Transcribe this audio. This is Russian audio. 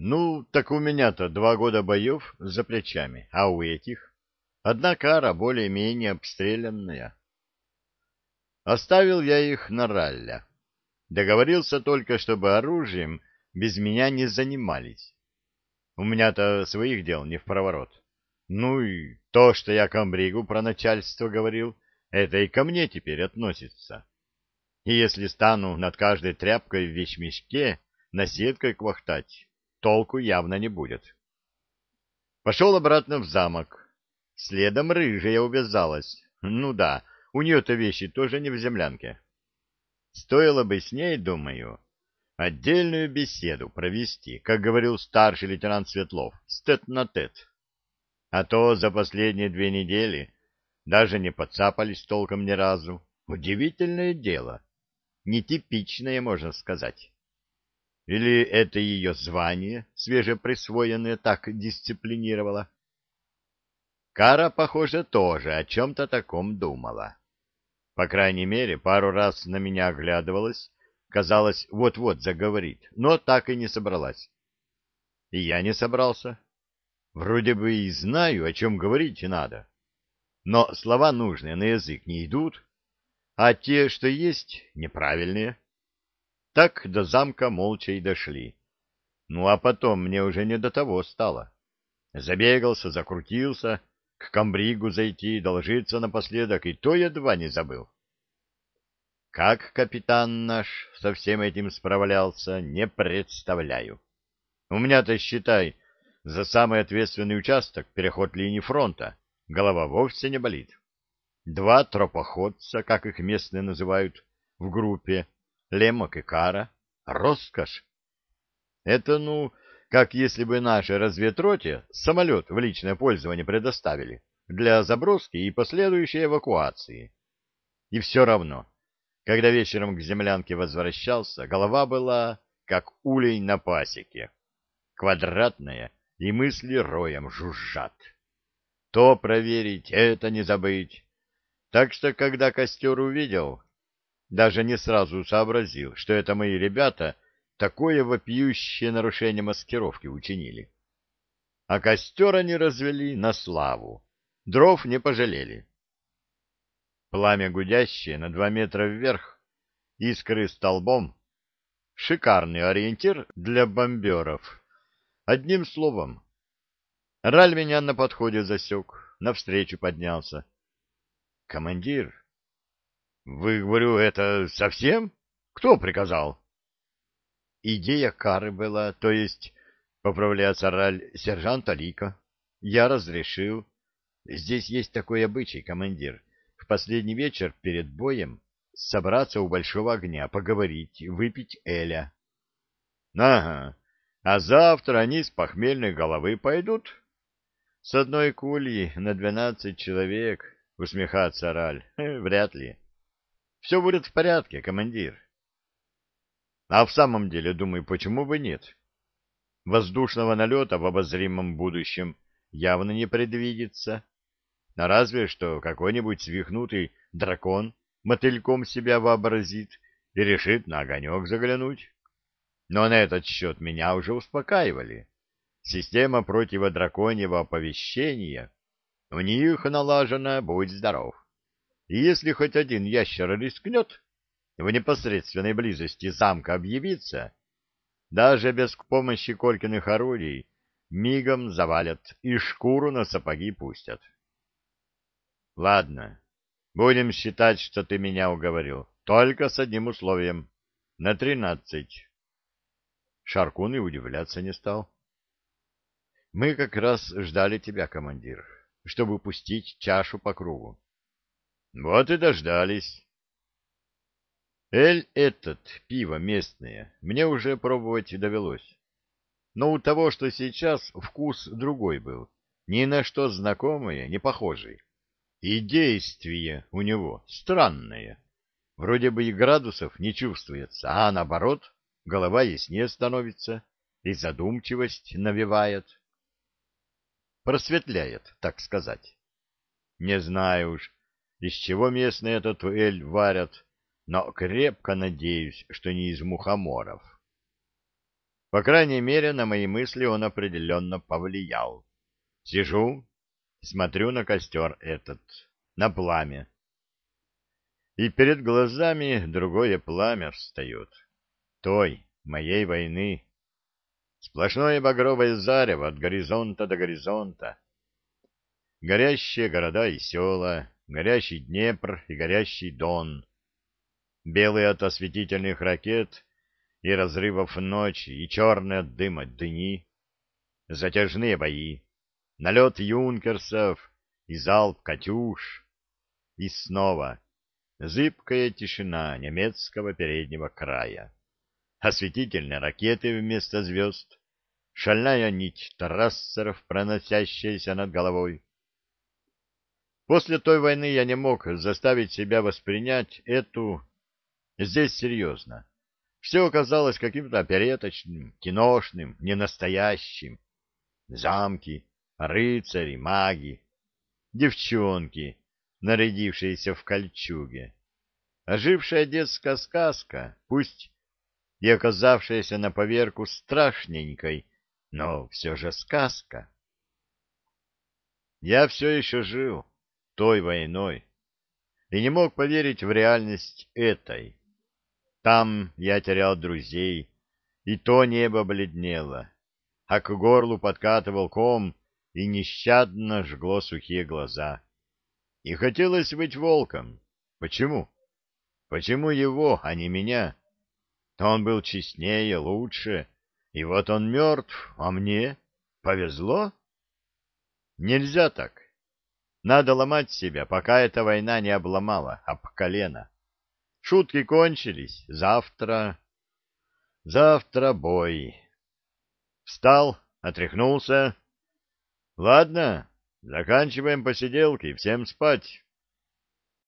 Ну, так у меня-то 2 года боев за плечами, а у этих одна кара более-менее обстрелянная. Оставил я их на ралля. Договорился только, чтобы оружием без меня не занимались. У меня-то своих дел не в проворот. Ну и то, что я комбригу про начальство говорил, это и ко мне теперь относится. И если стану над каждой тряпкой в вещмешке наседкой квахтать, толку явно не будет. Пошел обратно в замок. Следом рыжая увязалась. Ну да, у нее-то вещи тоже не в землянке. Стоило бы с ней, думаю, отдельную беседу провести, как говорил старший лейтенант Светлов, тет-на-тет. А то за последние 2 недели даже не подцапались толком ни разу. Удивительное дело. Нетипичное, можно сказать. Или это ее звание, свежеприсвоенное, так дисциплинировало? Кара, похоже, тоже о чем-то таком думала. По крайней мере, пару раз на меня оглядывалась, казалось, вот-вот заговорит, но так и не собралась. И я не собрался. Вроде бы и знаю, о чем говорить надо. Но слова нужные на язык не идут, а те, что есть, неправильные. Так до замка молча и дошли. Ну, а потом мне уже не до того стало. Забегался, закрутился, к комбригу зайти, должиться напоследок, и то едва не забыл. Как капитан наш со всем этим справлялся, не представляю. У меня-то, считай, за самый ответственный участок, переход линии фронта, голова вовсе не болит. 2 тропоходца, как их местные называют, в группе, Лемок и Кара. Роскошь! Это, ну, как если бы нашей разведроте самолет в личное пользование предоставили для заброски и последующей эвакуации. И все равно, когда вечером к землянке возвращался, голова была как улей на пасеке, квадратная, и мысли роем жужжат. То проверить, это не забыть. Так что, когда костер увидел, даже не сразу сообразил, что это мои ребята такое вопиющее нарушение маскировки учинили. А костер они развели на славу, дров не пожалели. Пламя гудящее на 2 метра вверх, искры столбом. Шикарный ориентир для бомберов. Одним словом, Раль меня на подходе засек, навстречу поднялся. — Командир, вы, говорю, это совсем? Кто приказал? Идея кары была, то есть, поправляется Раль, сержант Алика. Я разрешил. Здесь есть такой обычай, командир. В последний вечер перед боем собраться у большого огня, поговорить, выпить эля. Ага, а завтра они с похмельной головы пойдут? С одной кульи на 12 человек, усмехается Раль. Вряд ли. Все будет в порядке, командир. А в самом деле, думаю, почему бы нет? Воздушного налета в обозримом будущем явно не предвидится. А разве что какой-нибудь свихнутый дракон мотыльком себя вообразит и решит на огонек заглянуть. Но на этот счет меня уже успокаивали. Система противодраконьего оповещения у них налажена, будь здоров. И если хоть один ящер рискнет в непосредственной близости замка объявиться, даже без помощи Колькиных орудий мигом завалят и шкуру на сапоги пустят. Ладно, будем считать, что ты меня уговорил. Только с одним условием. На 13. Шаркун и удивляться не стал. Мы как раз ждали тебя, командир, чтобы пустить чашу по кругу. Вот и дождались. Эль этот, пиво местное, мне уже пробовать довелось. Но у того, что сейчас, вкус другой был. Ни на что знакомое, не похожий. И действие у него странное. Вроде бы и градусов не чувствуется, а наоборот, голова яснее становится и задумчивость навевает. Просветляет, так сказать. Не знаю уж, из чего местные этот эль варят, но крепко надеюсь, что не из мухоморов. По крайней мере, на мои мысли он определенно повлиял. Сижу, смотрю на костер этот, на пламя. И перед глазами другое пламя встает. Той, моей войны. Сплошное багровое зарево от горизонта до горизонта. Горящие города и села, горящий Днепр и горящий Дон. Белые от осветительных ракет и разрывов ночи, и черные от дыма дни. Затяжные бои, налет юнкерсов и залп «Катюш». И снова зыбкая тишина немецкого переднего края. Осветительные ракеты вместо звезд, шальная нить трассеров, проносящаяся над головой. После той войны я не мог заставить себя воспринять эту... Здесь серьезно. Все оказалось каким-то опереточным, киношным, ненастоящим. Замки, рыцари, маги, девчонки, нарядившиеся в кольчуге. Ожившая детская сказка, пусть и оказавшаяся на поверку страшненькой, но все же сказка. Я все еще жил той войной и не мог поверить в реальность этой. Там я терял друзей, и то небо бледнело, а к горлу подкатывал ком и нещадно жгло сухие глаза. И хотелось быть волком. Почему? Почему его, а не меня? Он был честнее, лучше, и вот он мертв, а мне повезло? Нельзя так. Надо ломать себя, пока эта война не обломала об колено. Шутки кончились. Завтра бой. Встал, отряхнулся. Ладно, заканчиваем посиделки, всем спать.